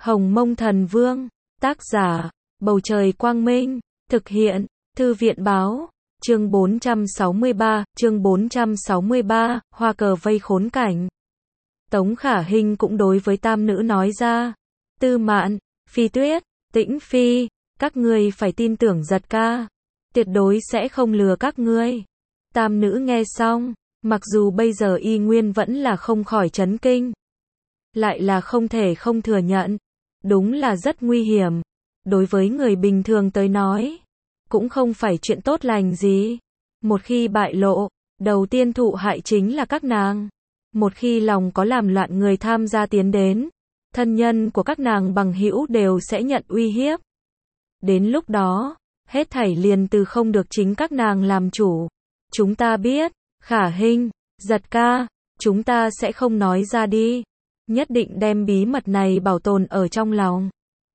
Hồng Mông Thần Vương, tác giả, Bầu Trời Quang Minh, thực hiện, Thư viện Báo, chương 463, hoa cờ vây khốn cảnh. Tống Khả Hinh cũng đối với tam nữ nói ra, Tư Mạn, Phi Tuyết, Tĩnh Phi, các ngươi phải tin tưởng Giật ca, tuyệt đối sẽ không lừa các ngươi. Tam nữ nghe xong, mặc dù bây giờ y nguyên vẫn là không khỏi chấn kinh, lại là không thể không thừa nhận, đúng là rất nguy hiểm. Đối với người bình thường tới nói, cũng không phải chuyện tốt lành gì. Một khi bại lộ, đầu tiên thụ hại chính là các nàng. Một khi lòng có làm loạn người tham gia tiến đến, thân nhân của các nàng bằng hữu đều sẽ nhận uy hiếp. Đến lúc đó, hết thảy liền từ không được chính các nàng làm chủ. Chúng ta biết, Khả Hinh, Giật ca, chúng ta sẽ không nói ra đi. Nhất định đem bí mật này bảo tồn ở trong lòng.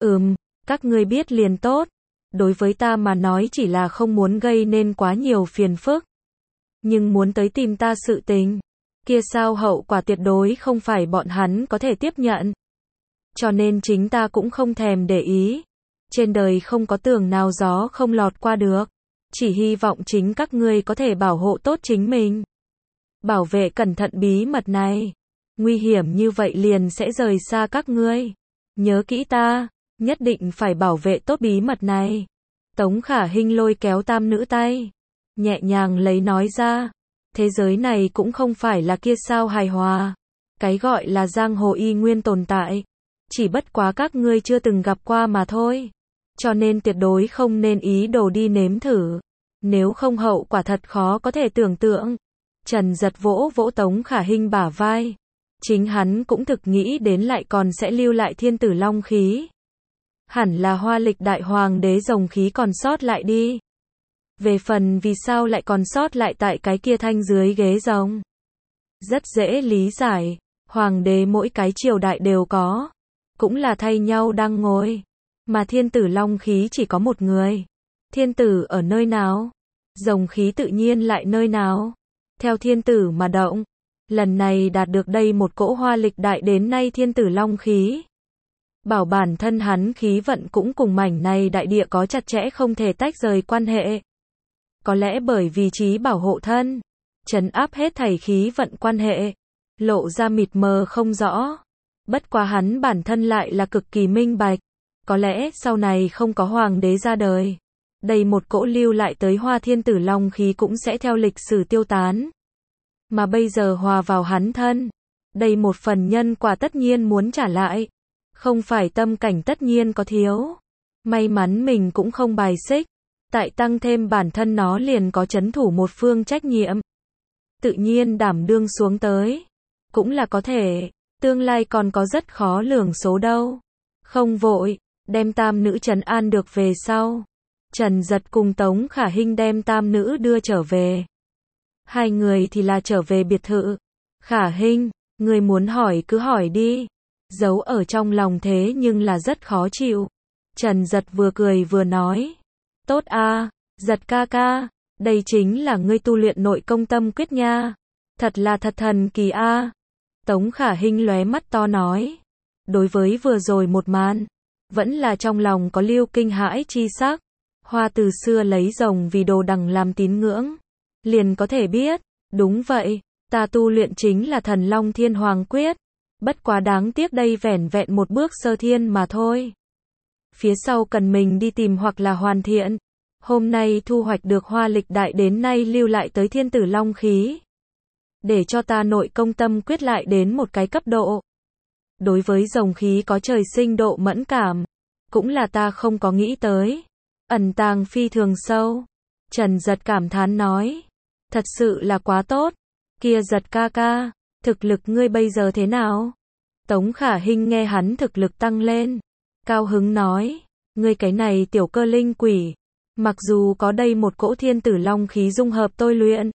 Các ngươi biết liền tốt. Đối với ta mà nói chỉ là không muốn gây nên quá nhiều phiền phức. Nhưng muốn tới tìm ta sự tình, kia sao hậu quả tuyệt đối không phải bọn hắn có thể tiếp nhận. Cho nên chính ta cũng không thèm để ý. Trên đời không có tường nào gió không lọt qua được. Chỉ hy vọng chính các ngươi có thể bảo hộ tốt chính mình. Bảo vệ cẩn thận bí mật này. Nguy hiểm như vậy liền sẽ rời xa các ngươi. Nhớ kỹ ta, nhất định phải bảo vệ tốt bí mật này. Tống Khả Hinh lôi kéo tam nữ tay, nhẹ nhàng lấy nói ra, thế giới này cũng không phải là kia sao hài hòa. Cái gọi là giang hồ y nguyên tồn tại, chỉ bất quá các ngươi chưa từng gặp qua mà thôi. Cho nên tuyệt đối không nên ý đồ đi nếm thử. Nếu không hậu quả thật khó có thể tưởng tượng. Trần Giật vỗ vỗ Tống Khả Hinh bả vai. Chính hắn cũng thực nghĩ đến lại còn sẽ lưu lại thiên tử long khí. Hẳn là Hoa Lịch đại hoàng đế rồng khí còn sót lại đi. Về phần vì sao lại còn sót lại tại cái kia thanh dưới ghế rồng, rất dễ lý giải. Hoàng đế mỗi cái triều đại đều có, cũng là thay nhau đang ngồi. Mà thiên tử long khí chỉ có một người. Thiên tử ở nơi nào, rồng khí tự nhiên lại nơi nào. Theo thiên tử mà động. Lần này đạt được đây một cỗ Hoa Lịch đại đến nay thiên tử long khí. Bảo bản thân hắn khí vận cũng cùng mảnh này đại địa có chặt chẽ không thể tách rời quan hệ. Có lẽ bởi vì trí bảo hộ thân, trấn áp hết thảy khí vận quan hệ, lộ ra mịt mờ không rõ. Bất quá hắn bản thân lại là cực kỳ minh bạch. Có lẽ sau này không có hoàng đế ra đời, đây một cỗ lưu lại tới Hoa thiên tử long khí cũng sẽ theo lịch sử tiêu tán. Mà bây giờ hòa vào hắn thân, đây một phần nhân quả tất nhiên muốn trả lại. Không phải tâm cảnh tất nhiên có thiếu. May mắn mình cũng không bài xích. Tại tăng thêm bản thân nó liền có trấn thủ một phương trách nhiệm. Tự nhiên đảm đương xuống tới. Cũng là có thể. Tương lai còn có rất khó lường số đâu. Không vội. Đem tam nữ trấn an được về sau. Trần Giật cùng Tống Khả Hinh đem tam nữ đưa trở về. Hai người thì là trở về biệt thự. Khả Hinh, người muốn hỏi cứ hỏi đi. Giấu ở trong lòng thế nhưng là rất khó chịu. Trần Giật vừa cười vừa nói. Tốt a, Giật ca ca, đây chính là ngươi tu luyện nội công tâm quyết nha. Thật là thật thần kỳ a. Tống Khả Hinh lóe mắt to nói. Đối với vừa rồi một màn, vẫn là trong lòng có lưu kinh hãi chi sắc. Hoa từ xưa lấy rồng vì đồ đằng làm tín ngưỡng, liền có thể biết. Đúng vậy, ta tu luyện chính là Thần Long Thiên Hoàng Quyết. Bất quá đáng tiếc đây vẻn vẹn một bước sơ thiên mà thôi. Phía sau cần mình đi tìm hoặc là hoàn thiện. Hôm nay thu hoạch được Hoa Lịch đại đến nay lưu lại tới thiên tử long khí. Để cho ta nội công tâm quyết lại đến một cái cấp độ. Đối với rồng khí có trời sinh độ mẫn cảm. Cũng là ta không có nghĩ tới. Ẩn tàng phi thường sâu. Trần Giật cảm thán nói. Thật sự là quá tốt. Kia Giật ca ca, thực lực ngươi bây giờ thế nào? Tống Khả Hinh nghe hắn thực lực tăng lên, cao hứng nói, ngươi cái này tiểu cơ linh quỷ, mặc dù có đây một cỗ thiên tử long khí dung hợp tôi luyện,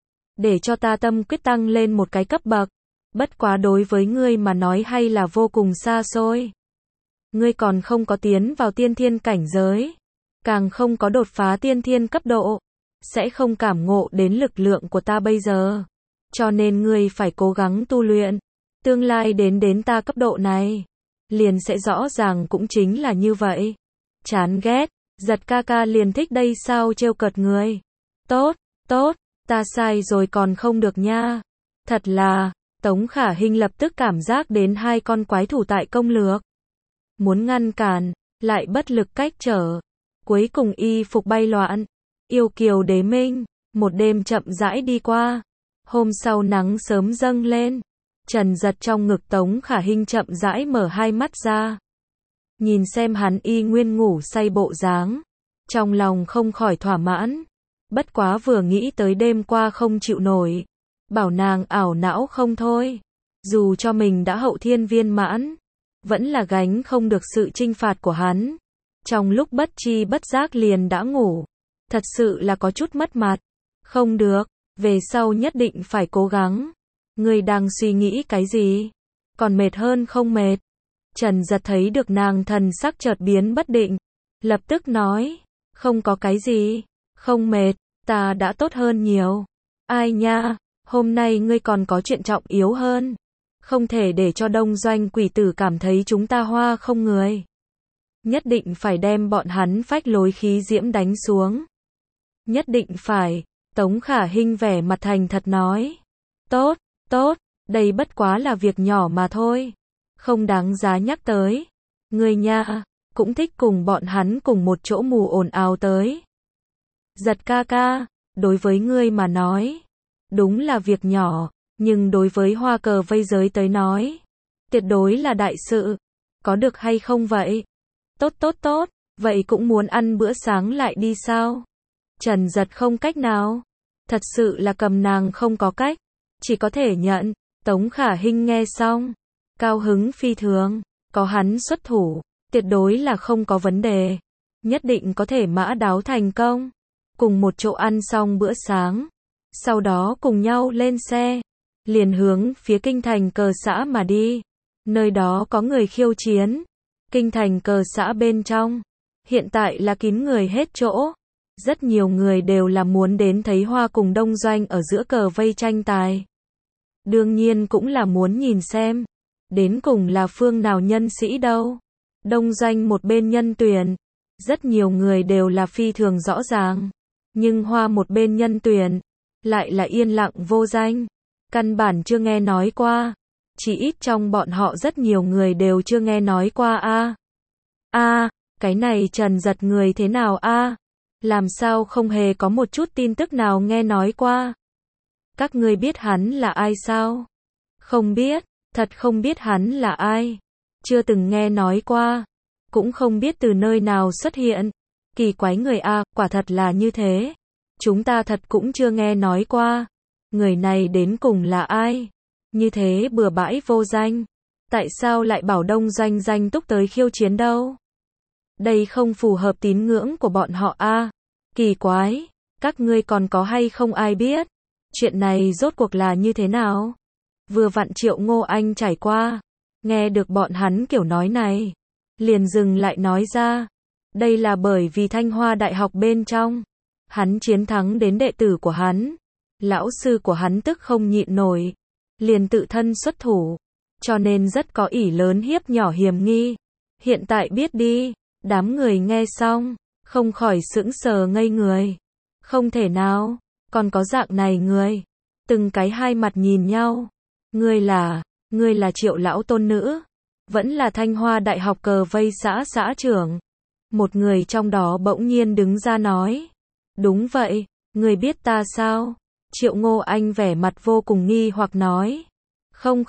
để cho ta tâm quyết tăng lên một cái cấp bậc, bất quá đối với ngươi mà nói hay là vô cùng xa xôi. Ngươi còn không có tiến vào tiên thiên cảnh giới, càng không có đột phá tiên thiên cấp độ, sẽ không cảm ngộ đến lực lượng của ta bây giờ. Cho nên ngươi phải cố gắng tu luyện, tương lai đến ta cấp độ này, liền sẽ rõ ràng cũng chính là như vậy. Chán ghét, Giật ca ca liền thích đây sao trêu cợt người. Tốt, tốt, ta sai rồi còn không được nha. Thật là, Tống Khả Hinh lập tức cảm giác đến hai con quái thủ tại công lược. Muốn ngăn cản, lại bất lực cách trở. Cuối cùng y phục bay loạn. Yêu kiều đế minh, một đêm chậm rãi đi qua. Hôm sau nắng sớm dâng lên. Trần Giật trong ngực Tống Khả Hinh chậm rãi mở hai mắt ra. Nhìn xem hắn y nguyên ngủ say bộ dáng. Trong lòng không khỏi thỏa mãn. Bất quá vừa nghĩ tới đêm qua không chịu nổi. Bảo nàng ảo não không thôi. Dù cho mình đã hậu thiên viên mãn. Vẫn là gánh không được sự trinh phạt của hắn. Trong lúc bất tri bất giác liền đã ngủ. Thật sự là có chút mất mặt. Không được, về sau nhất định phải cố gắng. Ngươi đang suy nghĩ cái gì? Còn mệt hơn không mệt? Trần Giật thấy được nàng thần sắc chợt biến bất định. Lập tức nói, không có cái gì. Không mệt, ta đã tốt hơn nhiều. Ai nha, hôm nay ngươi còn có chuyện trọng yếu hơn. Không thể để cho Đông Doanh quỷ tử cảm thấy chúng ta hoa không người. Nhất định phải đem bọn hắn phách lối khí diễm đánh xuống. Nhất định phải, Tống Khả Hinh vẻ mặt thành thật nói. Tốt, tốt, đây bất quá là việc nhỏ mà thôi. Không đáng giá nhắc tới. Ngươi nha, cũng thích cùng bọn hắn cùng một chỗ mù ồn ào tới. Giật ca ca, đối với ngươi mà nói, đúng là việc nhỏ, nhưng đối với hoa cờ vây giới tới nói, tuyệt đối là đại sự. Có được hay không vậy? Tốt tốt tốt, vậy cũng muốn ăn bữa sáng lại đi sao? Trần Giật không cách nào. Thật sự là cầm nàng không có cách. Chỉ có thể nhận. Tống Khả Hinh nghe xong. Cao hứng phi thường. Có hắn xuất thủ. Tuyệt đối là không có vấn đề. Nhất định có thể mã đáo thành công. Cùng một chỗ ăn xong bữa sáng. Sau đó cùng nhau lên xe. Liền hướng phía kinh thành cờ xã mà đi. Nơi đó có người khiêu chiến. Kinh thành cờ xã bên trong. Hiện tại là kín người hết chỗ. Rất nhiều người đều là muốn đến thấy Hoa cùng Đông Doanh ở giữa cờ vây tranh tài. Đương nhiên cũng là muốn nhìn xem. Đến cùng là phương nào nhân sĩ đâu. Đông Doanh một bên nhân tuyển. Rất nhiều người đều là phi thường rõ ràng. Nhưng Hoa một bên nhân tuyển. Lại là yên lặng vô danh. Căn bản chưa nghe nói qua. Chỉ ít trong bọn họ rất nhiều người đều chưa nghe nói qua a. Cái này Trần Giật người thế nào a? Làm sao không hề có một chút tin tức nào nghe nói qua? Các ngươi biết hắn là ai sao? Không biết, thật không biết hắn là ai. Chưa từng nghe nói qua. Cũng không biết từ nơi nào xuất hiện. Kỳ quái người a, quả thật là như thế. Chúng ta thật cũng chưa nghe nói qua. Người này đến cùng là ai? Như thế bừa bãi vô danh. Tại sao lại bảo Đông Doanh danh túc tới khiêu chiến đâu? Đây không phù hợp tín ngưỡng của bọn họ a. Kỳ quái, các ngươi còn có hay không ai biết? Chuyện này rốt cuộc là như thế nào? Vừa vặn Triệu Ngô Anh trải qua, nghe được bọn hắn kiểu nói này, liền dừng lại nói ra. Đây là bởi vì Thanh Hoa Đại học bên trong, hắn chiến thắng đến đệ tử của hắn. Lão sư của hắn tức không nhịn nổi, liền tự thân xuất thủ, cho nên rất có ỷ lớn hiếp nhỏ hiểm nghi. Hiện tại biết đi. Đám người nghe xong, không khỏi sững sờ ngây người. Không thể nào, còn có dạng này người. Từng cái hai mặt nhìn nhau. Ngươi là Triệu lão tôn nữ. Vẫn là Thanh Hoa Đại học cờ vây xã trưởng. Một người trong đó bỗng nhiên đứng ra nói. Đúng vậy, ngươi biết ta sao? Triệu Ngô Anh vẻ mặt vô cùng nghi hoặc nói. Không,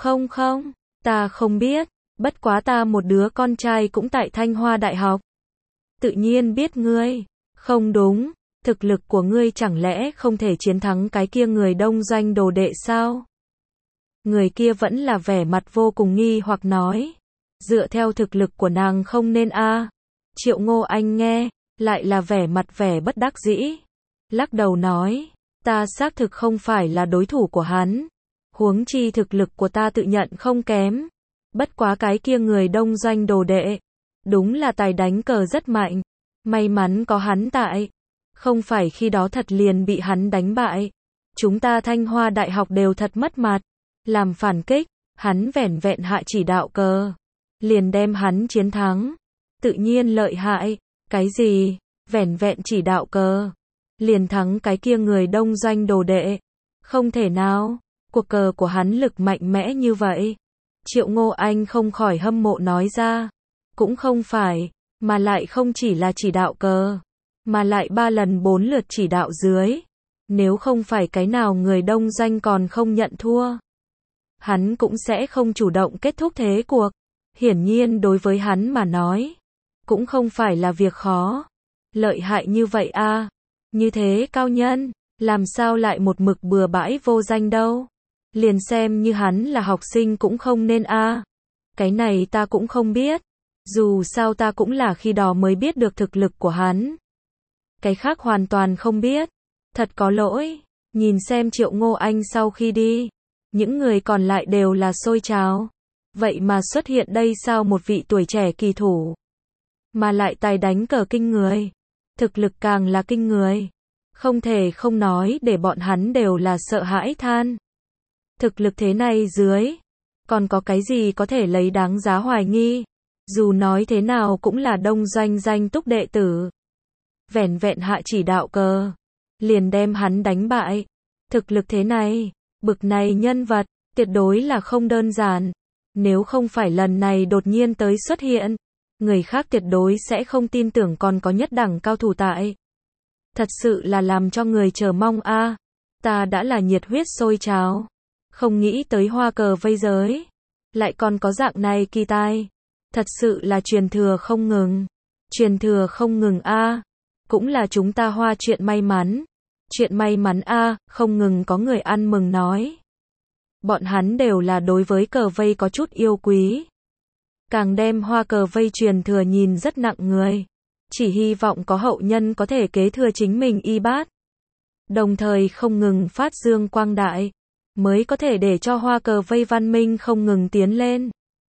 ta không biết. Bất quá ta một đứa con trai cũng tại Thanh Hoa Đại học. Tự nhiên biết ngươi. Không đúng, thực lực của ngươi chẳng lẽ không thể chiến thắng cái kia người Đông Doanh đồ đệ sao? Người kia vẫn là vẻ mặt vô cùng nghi hoặc nói. Dựa theo thực lực của nàng không nên a. Triệu Ngô Anh nghe, lại là vẻ mặt vẻ bất đắc dĩ. Lắc đầu nói, ta xác thực không phải là đối thủ của hắn. Huống chi thực lực của ta tự nhận không kém. Bất quá cái kia người Đông Doanh đồ đệ. Đúng là tài đánh cờ rất mạnh. May mắn có hắn tại. Không phải khi đó thật liền bị hắn đánh bại. Chúng ta Thanh Hoa Đại học đều thật mất mặt. Làm phản kích, hắn vẻn vẹn hạ chỉ đạo cờ. liền đem hắn chiến thắng. Tự nhiên lợi hại, cái gì, vẻn vẹn chỉ đạo cờ, liền thắng cái kia người đông doanh đồ đệ. Không thể nào, cuộc cờ của hắn lực mạnh mẽ như vậy. Triệu Ngô Anh không khỏi hâm mộ nói ra. Cũng không phải, mà lại không chỉ là chỉ đạo cờ, mà lại 3 lần 4 lượt chỉ đạo dưới. Nếu không phải cái nào người đông doanh còn không nhận thua, hắn cũng sẽ không chủ động kết thúc thế cuộc. Hiển nhiên đối với hắn mà nói, cũng không phải là việc khó. Lợi hại như vậy a, như thế cao nhân, làm sao lại một mực bừa bãi vô danh đâu. Liền xem như hắn là học sinh cũng không nên a. Cái này ta cũng không biết. Dù sao ta cũng là khi đó mới biết được thực lực của hắn. Cái khác hoàn toàn không biết. Thật có lỗi. Nhìn xem Triệu Ngô Anh sau khi đi, những người còn lại đều là xôi trào. Vậy mà xuất hiện đây sao một vị tuổi trẻ kỳ thủ, mà lại tài đánh cờ kinh người, thực lực càng là kinh người. Không thể không nói để bọn hắn đều là sợ hãi than. Thực lực thế này dưới, còn có cái gì có thể lấy đáng giá hoài nghi. Dù nói thế nào cũng là đông doanh danh túc đệ tử. Vẻn vẹn hạ chỉ đạo cờ, liền đem hắn đánh bại. Thực lực thế này, bực này nhân vật, tuyệt đối là không đơn giản. Nếu không phải lần này đột nhiên tới xuất hiện, người khác tuyệt đối sẽ không tin tưởng còn có nhất đẳng cao thủ tại. Thật sự là làm cho người chờ mong a. Ta đã là nhiệt huyết sôi trào, không nghĩ tới hoa cờ vây giới lại còn có dạng này kỳ tài. Thật sự là truyền thừa không ngừng. Truyền thừa không ngừng a. Cũng là chúng ta Hoa chuyện may mắn. Chuyện may mắn a, không ngừng có người ăn mừng nói. Bọn hắn đều là đối với cờ vây có chút yêu quý. Càng đem hoa cờ vây truyền thừa nhìn rất nặng người. Chỉ hy vọng có hậu nhân có thể kế thừa chính mình y bát. Đồng thời không ngừng phát dương quang đại, mới có thể để cho hoa cờ vây văn minh không ngừng tiến lên.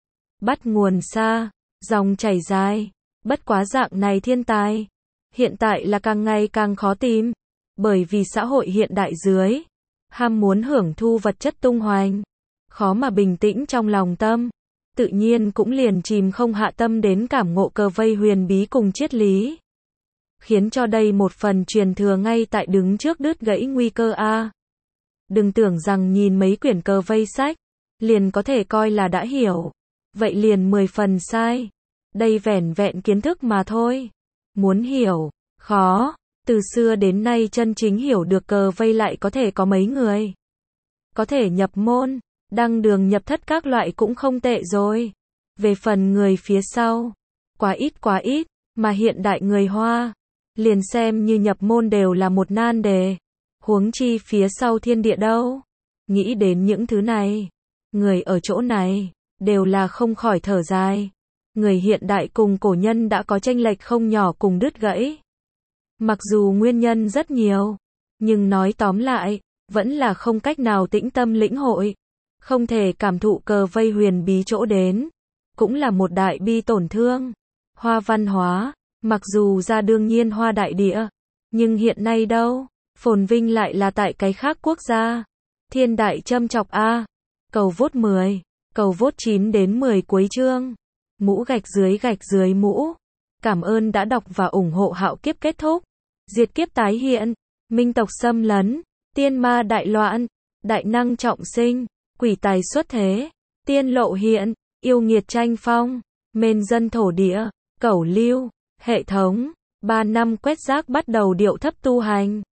Bắt nguồn xa, dòng chảy dài. Bất quá dạng này thiên tài, hiện tại là càng ngày càng khó tìm. Bởi vì xã hội hiện đại dưới, ham muốn hưởng thu vật chất tung hoành, khó mà bình tĩnh trong lòng tâm. Tự nhiên cũng liền chìm không hạ tâm đến cảm ngộ cờ vây huyền bí cùng triết lý. Khiến cho đây một phần truyền thừa ngay tại đứng trước đứt gãy nguy cơ a. Đừng tưởng rằng nhìn mấy quyển cờ vây sách, liền có thể coi là đã hiểu. Vậy liền 10 phần sai. Đây vẻn vẹn kiến thức mà thôi. Muốn hiểu, khó. Từ xưa đến nay chân chính hiểu được cờ vây lại có thể có mấy người. Có thể nhập môn, đăng đường nhập thất các loại cũng không tệ rồi. Về phần người phía sau, quá ít, mà hiện đại người Hoa, liền xem như nhập môn đều là một nan đề. Huống chi phía sau thiên địa đâu. Nghĩ đến những thứ này, người ở chỗ này, đều là không khỏi thở dài. Người hiện đại cùng cổ nhân đã có chênh lệch không nhỏ cùng đứt gãy. Mặc dù nguyên nhân rất nhiều, nhưng nói tóm lại, vẫn là không cách nào tĩnh tâm lĩnh hội. Không thể cảm thụ cờ vây huyền bí chỗ đến. Cũng là một đại bi tổn thương. Hoa văn hóa, mặc dù ra đương nhiên hoa đại địa, nhưng hiện nay đâu, phồn vinh lại là tại cái khác quốc gia. Thiên đại châm chọc a. Cầu vote 10, cầu vote 9 đến 10 cuối chương. Mũ gạch dưới mũ. Cảm ơn đã đọc và ủng hộ Hạo Kiếp kết thúc. Diệt kiếp tái hiện, minh tộc xâm lấn, tiên ma đại loạn, đại năng trọng sinh, quỷ tài xuất thế, tiên lộ hiện, yêu nghiệt tranh phong, mên dân thổ địa, cẩu lưu, hệ thống, 3 năm quét rác bắt đầu điệu thấp tu hành.